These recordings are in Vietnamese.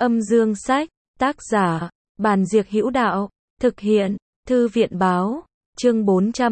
Âm dương sách, tác giả, Bàn Diệc Hữu Đạo, thực hiện, Thư viện báo, chương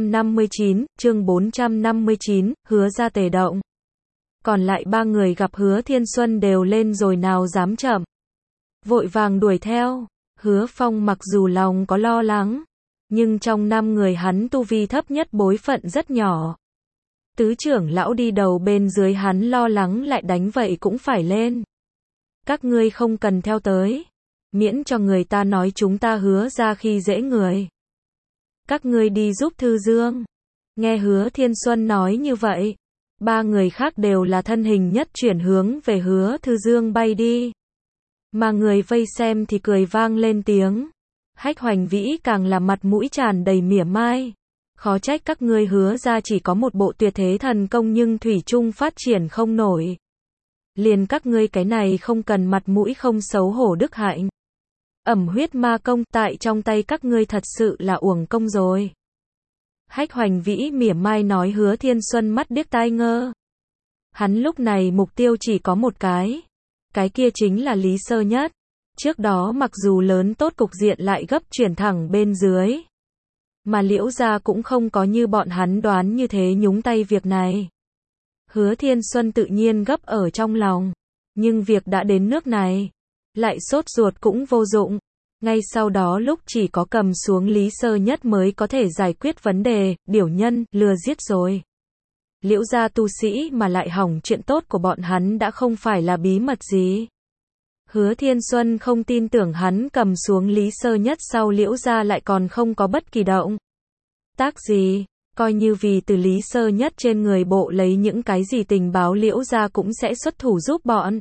459, Hứa Ra Tề động. Còn lại ba người gặp Hứa Thiên Xuân đều lên rồi nào dám chậm. Vội vàng đuổi theo, Hứa Phong mặc dù lòng có lo lắng, nhưng trong 5 người hắn tu vi thấp nhất bối phận rất nhỏ. Tứ trưởng lão đi đầu bên dưới hắn lo lắng lại đánh vậy cũng phải lên. Các ngươi không cần theo tới, miễn cho người ta nói chúng ta Hứa ra khi dễ người. Các ngươi đi giúp Thư Dương. Nghe Hứa Thiên Xuân nói như vậy, ba người khác đều là thân hình nhất chuyển hướng về Hứa Thư Dương bay đi. Mà người vây xem thì cười vang lên tiếng. Hách Hoành Vĩ càng là mặt mũi tràn đầy mỉa mai. Khó trách các ngươi Hứa ra chỉ có một bộ tuyệt thế thần công nhưng thủy chung phát triển không nổi. Liền các ngươi cái này không cần mặt mũi không xấu hổ đức hạnh. Ẩm huyết ma công tại trong tay các ngươi thật sự là uổng công rồi. Hách Hoành Vĩ mỉa mai nói. Hứa Thiên Xuân mắt điếc tai ngơ. Hắn lúc này mục tiêu chỉ có một cái kia chính là Lý Sơ Nhất. Trước đó mặc dù lớn tốt cục diện lại gấp chuyển thẳng bên dưới. Mà Liễu gia cũng không có như bọn hắn đoán như thế nhúng tay việc này. Hứa Thiên Xuân tự nhiên gấp ở trong lòng. Nhưng việc đã đến nước này, lại sốt ruột cũng vô dụng. Ngay sau đó lúc chỉ có cầm xuống Lý Sơ Nhất mới có thể giải quyết vấn đề, điểu nhân, lừa giết rồi. Liễu gia tu sĩ mà lại hỏng chuyện tốt của bọn hắn đã không phải là bí mật gì. Hứa Thiên Xuân không tin tưởng hắn cầm xuống Lý Sơ Nhất sau Liễu gia lại còn không có bất kỳ động tác gì. Coi như vì từ Lý Sơ Nhất trên người bộ lấy những cái gì tình báo Liễu gia cũng sẽ xuất thủ giúp bọn.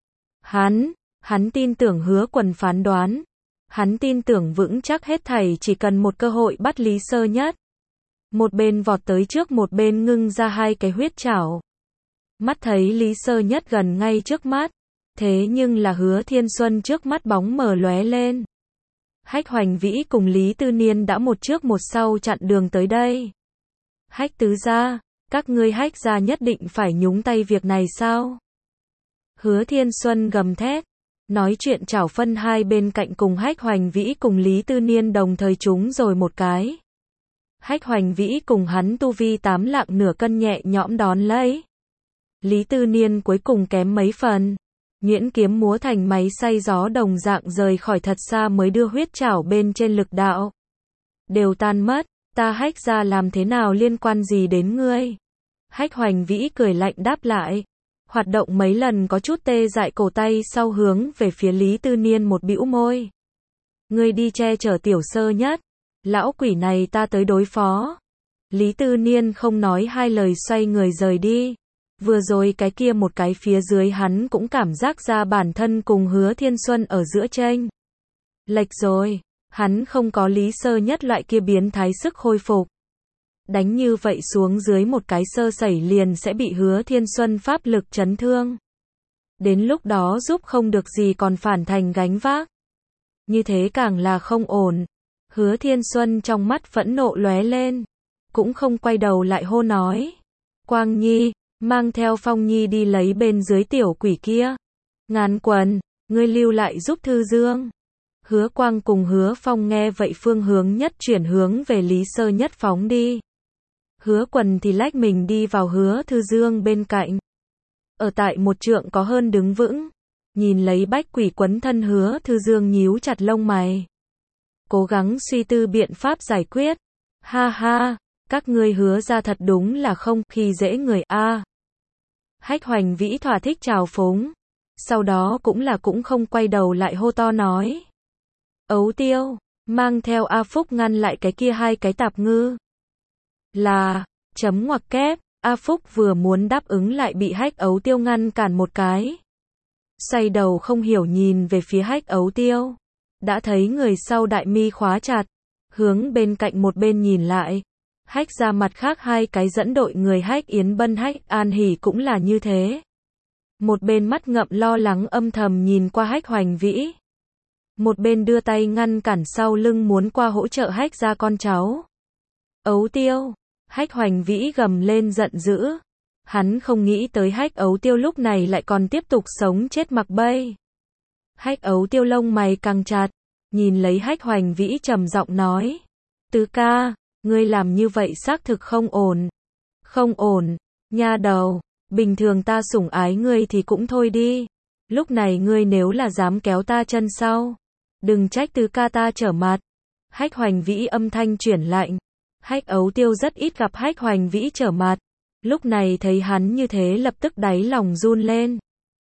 Hắn tin tưởng Hứa Quần phán đoán. Hắn tin tưởng vững chắc hết thảy chỉ cần một cơ hội bắt Lý Sơ Nhất. Một bên vọt tới trước một bên ngưng ra hai cái huyết trảo. Mắt thấy Lý Sơ Nhất gần ngay trước mắt. Thế nhưng là Hứa Thiên Xuân trước mắt bóng mờ lóe lên. Hách Hoành Vĩ cùng Lý Tư Niên đã một trước một sau chặn đường tới đây. Hách tứ gia, các ngươi Hách gia nhất định phải nhúng tay việc này sao? Hứa Thiên Xuân gầm thét. Nói chuyện chảo phân hai bên cạnh cùng Hách Hoành Vĩ cùng Lý Tư Niên đồng thời trúng rồi một cái. Hách Hoành Vĩ cùng hắn tu vi 8 lạng nửa cân nhẹ nhõm đón lấy. Lý Tư Niên cuối cùng kém mấy phần. Nhuyễn kiếm múa thành máy xay gió đồng dạng rời khỏi thật xa mới đưa huyết chảo bên trên lực đạo. Đều tan mất, ta Hách ra làm thế nào liên quan gì đến ngươi? Hách Hoành Vĩ cười lạnh đáp lại. Hoạt động mấy lần có chút tê dại cổ tay sau hướng về phía Lý Tư Niên một bĩu môi. Ngươi đi che chở Tiểu Sơ Nhất. Lão quỷ này ta tới đối phó. Lý Tư Niên không nói hai lời xoay người rời đi. Vừa rồi cái kia một cái phía dưới hắn cũng cảm giác ra bản thân cùng Hứa Thiên Xuân ở giữa chênh lệch rồi. Hắn không có Lý Sơ Nhất loại kia biến thái sức hồi phục. Đánh như vậy xuống dưới một cái sơ sẩy liền sẽ bị Hứa Thiên Xuân pháp lực chấn thương. Đến lúc đó giúp không được gì còn phản thành gánh vác. Như thế càng là không ổn. Hứa Thiên Xuân trong mắt phẫn nộ lóe lên. Cũng không quay đầu lại hô nói. Quang Nhi, mang theo Phong Nhi đi lấy bên dưới tiểu quỷ kia. Ngàn Quần, ngươi lưu lại giúp Thư Dương. Hứa Quang cùng Hứa Phong nghe vậy phương hướng nhất chuyển hướng về Lý Sơ Nhất phóng đi. Hứa Quần thì lách mình đi vào Hứa Thư Dương bên cạnh. Ở tại một trượng có hơn đứng vững. Nhìn lấy bách quỷ quấn thân Hứa Thư Dương nhíu chặt lông mày. Cố gắng suy tư biện pháp giải quyết. Ha ha, các ngươi Hứa ra thật đúng là không khi dễ người a. Hách Hoành Vĩ thỏa thích trào phúng. Sau đó cũng không quay đầu lại hô to nói. Ấu Tiêu, mang theo A Phúc ngăn lại cái kia hai cái tạp ngư. Là, chấm ngoặc kép, A Phúc vừa muốn đáp ứng lại bị Hách Ấu Tiêu ngăn cản một cái. Xoay đầu không hiểu nhìn về phía Hách Ấu Tiêu. Đã thấy người sau đại mi khóa chặt. Hướng bên cạnh một bên nhìn lại. Hách ra mặt khác hai cái dẫn đội người Hách Yến Bân Hách An Hỷ cũng là như thế. Một bên mắt ngậm lo lắng âm thầm nhìn qua Hách Hoành Vĩ. Một bên đưa tay ngăn cản sau lưng muốn qua hỗ trợ Hách ra con cháu. Ấu Tiêu, Hách Hoành Vĩ gầm lên giận dữ. Hắn không nghĩ tới Hách Ấu Tiêu lúc này lại còn tiếp tục sống chết mặc bay. Hách Ấu Tiêu lông mày càng chặt, nhìn lấy Hách Hoành Vĩ trầm giọng nói. Tứ ca, ngươi làm như vậy xác thực không ổn. Không ổn, nha đầu, bình thường ta sủng ái ngươi thì cũng thôi đi. Lúc này ngươi nếu là dám kéo ta chân sau, đừng trách tứ ca ta trở mặt. Hách Hoành Vĩ âm thanh chuyển lạnh. Hách Ấu Tiêu rất ít gặp Hách Hoành Vĩ trở mặt. Lúc này thấy hắn như thế lập tức đáy lòng run lên.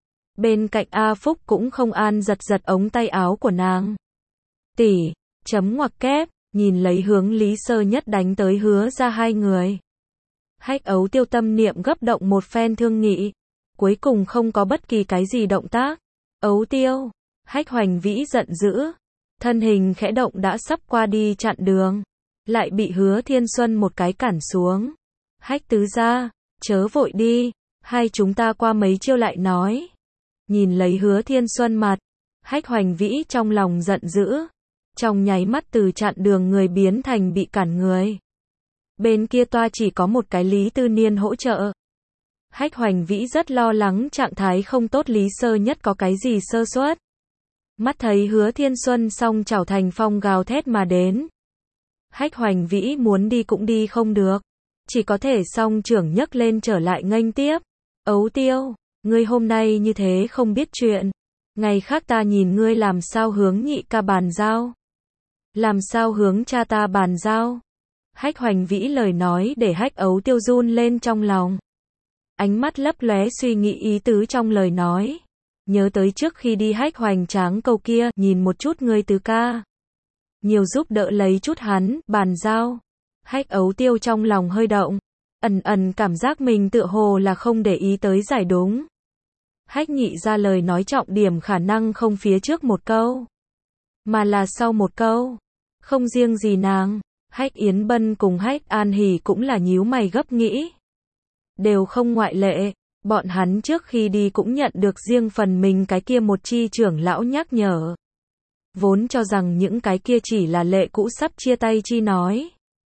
Bên cạnh A Phúc cũng không an giật giật ống tay áo của nàng. Tỷ, chấm ngoặc kép, nhìn lấy hướng Lý Sơ Nhất đánh tới Hứa ra hai người. Hách Ấu Tiêu tâm niệm gấp động một phen thương nghị. Cuối cùng không có bất kỳ cái gì động tác. Ấu Tiêu, Hách Hoành Vĩ giận dữ. Thân hình khẽ động đã sắp qua đi chặn đường. Lại bị Hứa Thiên Xuân một cái cản xuống. Hách tứ gia, chớ vội đi. Hai chúng ta qua mấy chiêu lại nói. Nhìn lấy Hứa Thiên Xuân mặt. Hách Hoành Vĩ trong lòng giận dữ. Trong nháy mắt từ chặn đường người biến thành bị cản người. Bên kia toa chỉ có một cái Lý Tư Niên hỗ trợ. Hách Hoành Vĩ rất lo lắng trạng thái không tốt Lý Sơ Nhất có cái gì sơ suất. Mắt thấy Hứa Thiên Xuân song chảo thành phong gào thét mà đến. Hách Hoành Vĩ muốn đi cũng đi không được. Chỉ có thể song trưởng nhấc lên trở lại nghênh tiếp. Ấu Tiêu, ngươi hôm nay như thế không biết chuyện. Ngày khác ta nhìn ngươi làm sao hướng nhị ca bàn giao. Làm sao hướng cha ta bàn giao. Hách Hoành Vĩ lời nói để Hách Ấu Tiêu run lên trong lòng. Ánh mắt lấp lóe suy nghĩ ý tứ trong lời nói. Nhớ tới trước khi đi Hách Hoành Tráng câu kia, nhìn một chút ngươi tứ ca. Nhiều giúp đỡ lấy chút hắn, bàn giao. Hách Ấu Tiêu trong lòng hơi động. Ẩn ẩn cảm giác mình tựa hồ là không để ý tới giải đúng. Hách nhị ra lời nói trọng điểm khả năng không phía trước một câu. Mà là sau một câu. Không riêng gì nàng. Hách Yến Bân cùng Hách An Hỷ cũng là nhíu mày gấp nghĩ. Đều không ngoại lệ. Bọn hắn trước khi đi cũng nhận được riêng phần mình cái kia một chi trưởng lão nhắc nhở. Vốn cho rằng những cái kia chỉ là lệ cũ sắp chia tay chi nói.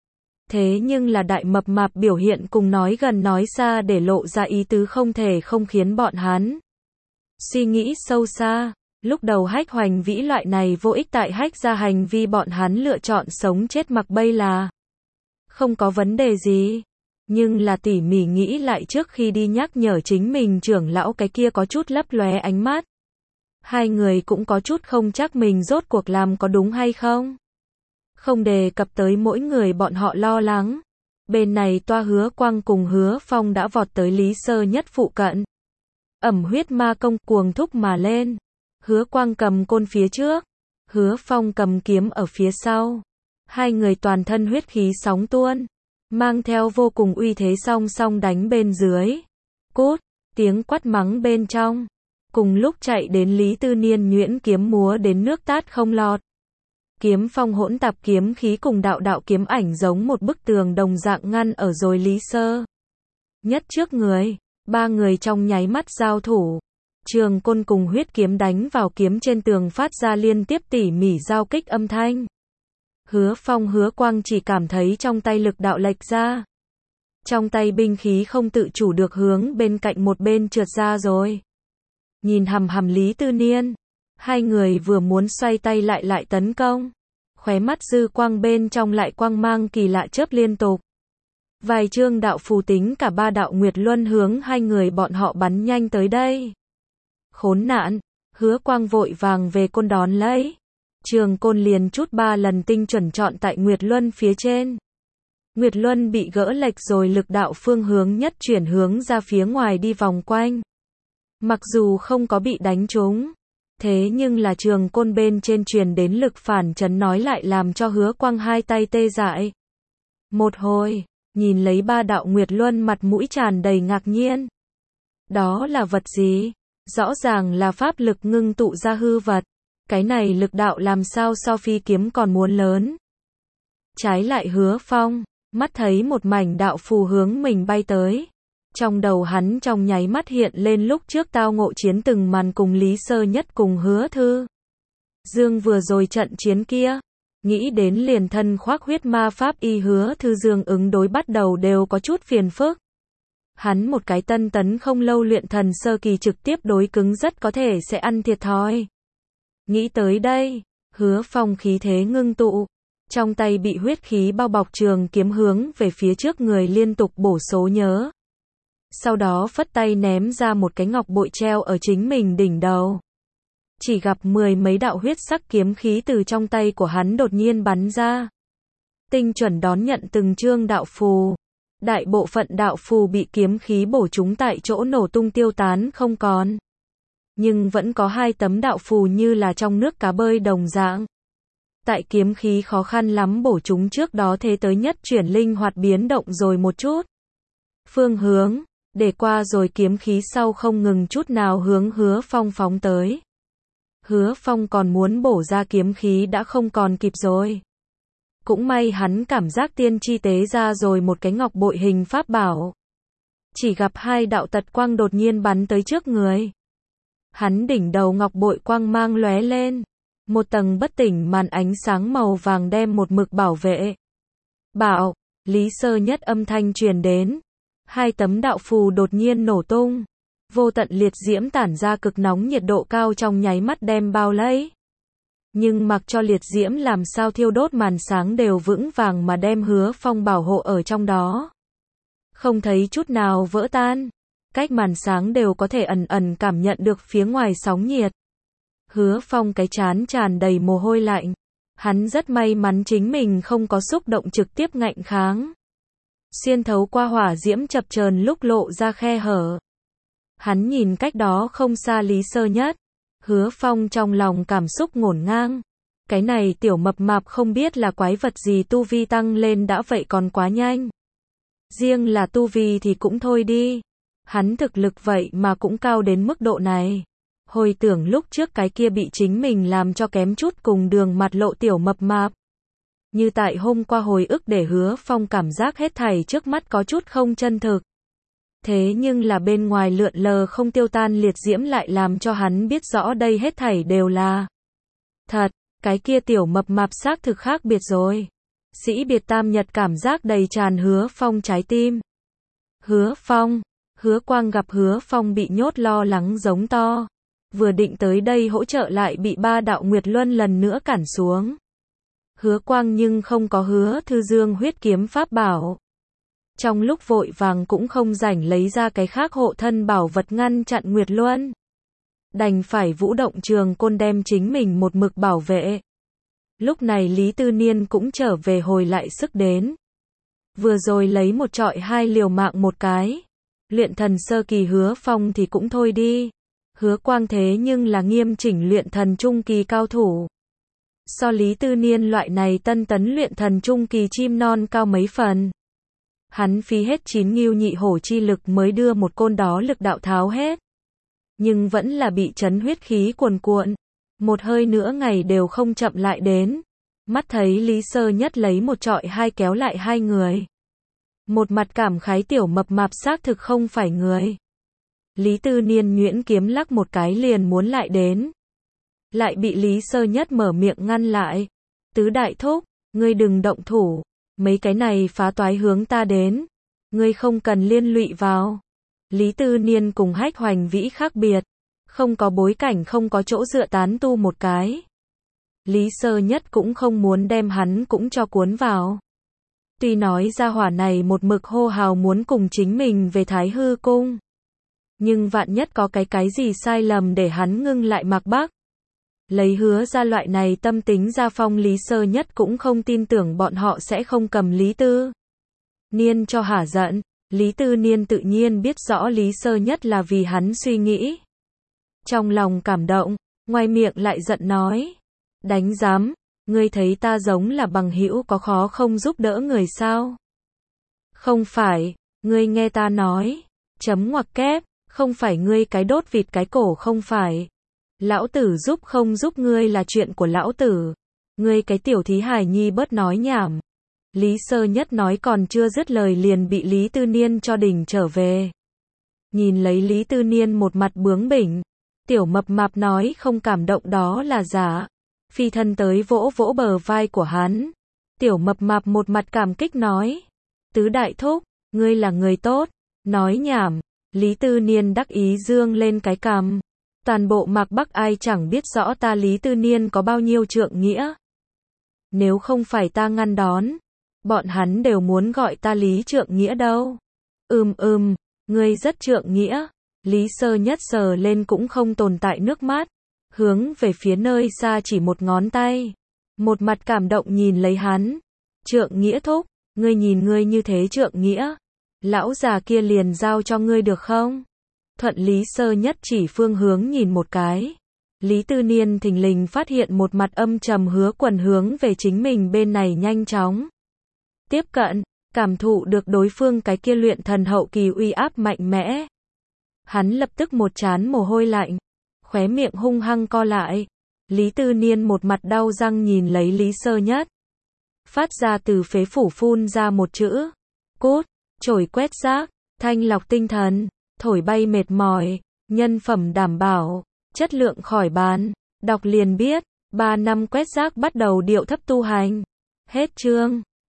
Thế nhưng là đại mập mạp biểu hiện cùng nói gần nói xa để lộ ra ý tứ không thể không khiến bọn hắn suy nghĩ sâu xa. Lúc đầu Hách Hoành Vĩ loại này vô ích tại Hách ra hành vi bọn hắn lựa chọn sống chết mặc bây là không có vấn đề gì. Nhưng là tỉ mỉ nghĩ lại trước khi đi nhắc nhở chính mình trưởng lão cái kia có chút lấp lóe ánh mắt. Hai người cũng có chút không chắc mình rốt cuộc làm có đúng hay không. Không đề cập tới mỗi người bọn họ lo lắng. Bên này toa Hứa Quang cùng Hứa Phong đã vọt tới Lý Sơ Nhất phụ cận. Ẩm huyết ma công cuồng thúc mà lên. Hứa Quang cầm côn phía trước. Hứa Phong cầm kiếm ở phía sau. Hai người toàn thân huyết khí sóng tuôn. Mang theo vô cùng uy thế song song đánh bên dưới. Cút, tiếng quát mắng bên trong. Cùng lúc chạy đến Lý Tư Niên nhuyễn kiếm múa đến nước tát không lọt. Kiếm phong hỗn tạp kiếm khí cùng đạo đạo kiếm ảnh giống một bức tường đồng dạng ngăn ở rồi Lý Sơ Nhất trước người. Ba người trong nháy mắt giao thủ. Trường côn cùng huyết kiếm đánh vào kiếm trên tường phát ra liên tiếp tỉ mỉ giao kích âm thanh. Hứa Phong Hứa Quang chỉ cảm thấy trong tay lực đạo lệch ra. Trong tay binh khí không tự chủ được hướng bên cạnh một bên trượt ra rồi. Nhìn hằm hằm Lý Tư Niên. Hai người vừa muốn xoay tay lại tấn công. Khóe mắt dư quang bên trong lại quang mang kỳ lạ chớp liên tục. Vài chương đạo phù tính cả ba đạo nguyệt luân hướng hai người bọn họ bắn nhanh tới đây. Khốn nạn, Hứa Quang vội vàng về côn đón lấy. Trường côn liền chút 3 lần tinh chuẩn chọn tại nguyệt luân phía trên. Nguyệt luân bị gỡ lệch rồi lực đạo phương hướng nhất chuyển hướng ra phía ngoài đi vòng quanh. Mặc dù không có bị đánh trúng. Thế nhưng là trường côn bên trên truyền đến lực phản chấn nói lại làm cho Hứa Quang hai tay tê dại. Một hồi, nhìn lấy ba đạo nguyệt luân mặt mũi tràn đầy ngạc nhiên. Đó là vật gì? Rõ ràng là pháp lực ngưng tụ ra hư vật. Cái này lực đạo làm sao so phi kiếm còn muốn lớn. Trái lại Hứa Phong, mắt thấy một mảnh đạo phù hướng mình bay tới. Trong đầu hắn trong nháy mắt hiện lên lúc trước tao ngộ chiến từng màn cùng Lý Sơ Nhất cùng Hứa Thư Dương vừa rồi trận chiến kia. Nghĩ đến liền thân khoác huyết ma pháp y Hứa Thư Dương ứng đối bắt đầu đều có chút phiền phức. Hắn một cái tân tấn không lâu luyện thần sơ kỳ trực tiếp đối cứng rất có thể sẽ ăn thiệt thòi. Nghĩ tới đây, Hứa Phong khí thế ngưng tụ. Trong tay bị huyết khí bao bọc trường kiếm hướng về phía trước người liên tục bổ số nhớ. Sau đó phất tay ném ra một cái ngọc bội treo ở chính mình đỉnh đầu. Chỉ gặp mười mấy đạo huyết sắc kiếm khí từ trong tay của hắn đột nhiên bắn ra. Tinh chuẩn đón nhận từng chương đạo phù. Đại bộ phận đạo phù bị kiếm khí bổ trúng tại chỗ nổ tung tiêu tán không còn. Nhưng vẫn có 2 tấm đạo phù như là trong nước cá bơi đồng dạng. Tại kiếm khí khó khăn lắm bổ chúng trước đó thế tới nhất chuyển linh hoạt biến động rồi một chút. Phương hướng, để qua rồi kiếm khí sau không ngừng chút nào hướng Hứa Phong phóng tới. Hứa Phong còn muốn bổ ra kiếm khí đã không còn kịp rồi. Cũng may hắn cảm giác tiên chi tế ra rồi một cái ngọc bội hình pháp bảo. Chỉ gặp 2 đạo tật quang đột nhiên bắn tới trước người. Hắn đỉnh đầu ngọc bội quang mang lóe lên. Một tầng bất tỉnh màn ánh sáng màu vàng đem một mực bảo vệ. Bảo, Lý Sơ Nhất âm thanh truyền đến. 2 tấm đạo phù đột nhiên nổ tung. Vô tận liệt diễm tản ra cực nóng nhiệt độ cao trong nháy mắt đem bao lấy. Nhưng mặc cho liệt diễm làm sao thiêu đốt màn sáng đều vững vàng mà đem Hứa Phong bảo hộ ở trong đó. Không thấy chút nào vỡ tan. Cách màn sáng đều có thể ẩn ẩn cảm nhận được phía ngoài sóng nhiệt. Hứa Phong cái trán tràn đầy mồ hôi lạnh. Hắn rất may mắn chính mình không có xúc động trực tiếp ngạnh kháng. Xuyên thấu qua hỏa diễm chập chờn lúc lộ ra khe hở. Hắn nhìn cách đó không xa Lý Sơ Nhất. Hứa Phong trong lòng cảm xúc ngổn ngang. Cái này tiểu mập mạp không biết là quái vật gì tu vi tăng lên đã vậy còn quá nhanh. Riêng là tu vi thì cũng thôi đi. Hắn thực lực vậy mà cũng cao đến mức độ này. Hồi tưởng lúc trước cái kia bị chính mình làm cho kém chút cùng đường mặt lộ tiểu mập mạp. Như tại hôm qua hồi ức để Hứa Phong cảm giác hết thảy trước mắt có chút không chân thực. Thế nhưng là bên ngoài lượn lờ không tiêu tan liệt diễm lại làm cho hắn biết rõ đây hết thảy đều là thật, cái kia tiểu mập mạp xác thực khác biệt rồi. Sĩ biệt tam nhật cảm giác đầy tràn Hứa Phong trái tim. Hứa Phong, Hứa Quang gặp Hứa Phong bị nhốt lo lắng giống to. Vừa định tới đây hỗ trợ lại bị 3 đạo Nguyệt Luân lần nữa cản xuống. Hứa Quang nhưng không có Hứa Thư Dương huyết kiếm pháp bảo. Trong lúc vội vàng cũng không rảnh lấy ra cái khác hộ thân bảo vật ngăn chặn Nguyệt Luân. Đành phải vũ động trường côn đem chính mình một mực bảo vệ. Lúc này Lý Tư Niên cũng trở về hồi lại sức đến. Vừa rồi lấy một trọi 2 liều mạng một cái. Luyện thần sơ kỳ Hứa Phong thì cũng thôi đi. Hứa Quang thế nhưng là nghiêm chỉnh luyện thần trung kỳ cao thủ. So Lý Tư Niên loại này tân tấn luyện thần trung kỳ chim non cao mấy phần. Hắn phí hết 9 ngưu nhị hổ chi lực mới đưa một côn đó lực đạo tháo hết. Nhưng vẫn là bị chấn huyết khí cuồn cuộn. Một hơi nữa ngày đều không chậm lại đến. Mắt thấy Lý Sơ Nhất lấy một trọi 2 kéo lại 2 người. Một mặt cảm khái tiểu mập mạp xác thực không phải người. Lý Tư Niên nhuyễn kiếm lắc một cái liền muốn lại đến. Lại bị Lý Sơ Nhất mở miệng ngăn lại. Tứ đại thúc, ngươi đừng động thủ. Mấy cái này phá toái hướng ta đến. Ngươi không cần liên lụy vào. Lý Tư Niên cùng Hách Hoành Vĩ khác biệt. Không có bối cảnh không có chỗ dựa tán tu một cái. Lý Sơ Nhất cũng không muốn đem hắn cũng cho cuốn vào. Tuy nói ra hỏa này một mực hô hào muốn cùng chính mình về Thái Hư Cung. Nhưng vạn nhất có cái gì sai lầm để hắn ngưng lại Mạc Bắc. Lấy Hứa ra loại này tâm tính ra phong Lý Sơ Nhất cũng không tin tưởng bọn họ sẽ không cầm Lý Tư Niên cho hả giận. Lý Tư Niên tự nhiên biết rõ Lý Sơ Nhất là vì hắn suy nghĩ. Trong lòng cảm động, ngoài miệng lại giận nói. Đánh giám, ngươi thấy ta giống là bằng hữu có khó không giúp đỡ người sao? Không phải, ngươi nghe ta nói. Chấm ngoặc kép, không phải ngươi cái đốt vịt cái cổ không phải. Lão tử giúp không giúp ngươi là chuyện của lão tử. Ngươi cái tiểu thí hài nhi bớt nói nhảm. Lý Sơ Nhất nói còn chưa dứt lời liền bị Lý Tư Niên cho đỉnh trở về. Nhìn lấy Lý Tư Niên một mặt bướng bỉnh. Tiểu mập mạp nói không cảm động đó là giả. Phi thân tới vỗ vỗ bờ vai của hắn. Tiểu mập mạp một mặt cảm kích nói. Tứ đại thúc, ngươi là người tốt. Nói nhảm. Lý Tư Niên đắc ý dương lên cái cằm. Toàn bộ Mạc Bắc ai chẳng biết rõ ta Lý Tư Niên có bao nhiêu trượng nghĩa. Nếu không phải ta ngăn đón, bọn hắn đều muốn gọi ta Lý Trượng Nghĩa đâu. Ngươi rất trượng nghĩa. Lý Sơ Nhất sờ lên cũng không tồn tại nước mắt, hướng về phía nơi xa chỉ một ngón tay. Một mặt cảm động nhìn lấy hắn. Trượng Nghĩa thúc, ngươi nhìn ngươi như thế trượng nghĩa. Lão già kia liền giao cho ngươi được không? Thuận Lý Sơ Nhất chỉ phương hướng nhìn một cái. Lý Tư Niên thình lình phát hiện một mặt âm trầm Hứa Quần hướng về chính mình bên này nhanh chóng tiếp cận, cảm thụ được đối phương cái kia luyện thần hậu kỳ uy áp mạnh mẽ. Hắn lập tức một trán mồ hôi lạnh, khóe miệng hung hăng co lại. Lý Tư Niên một mặt đau răng nhìn lấy Lý Sơ Nhất. Phát ra từ phế phủ phun ra một chữ. Cút, chổi quét rác, thanh lọc tinh thần, thổi bay mệt mỏi, nhân phẩm đảm bảo, chất lượng khỏi bàn. Đọc liền biết, 3 năm quét rác bắt đầu điệu thấp tu hành. Hết chương.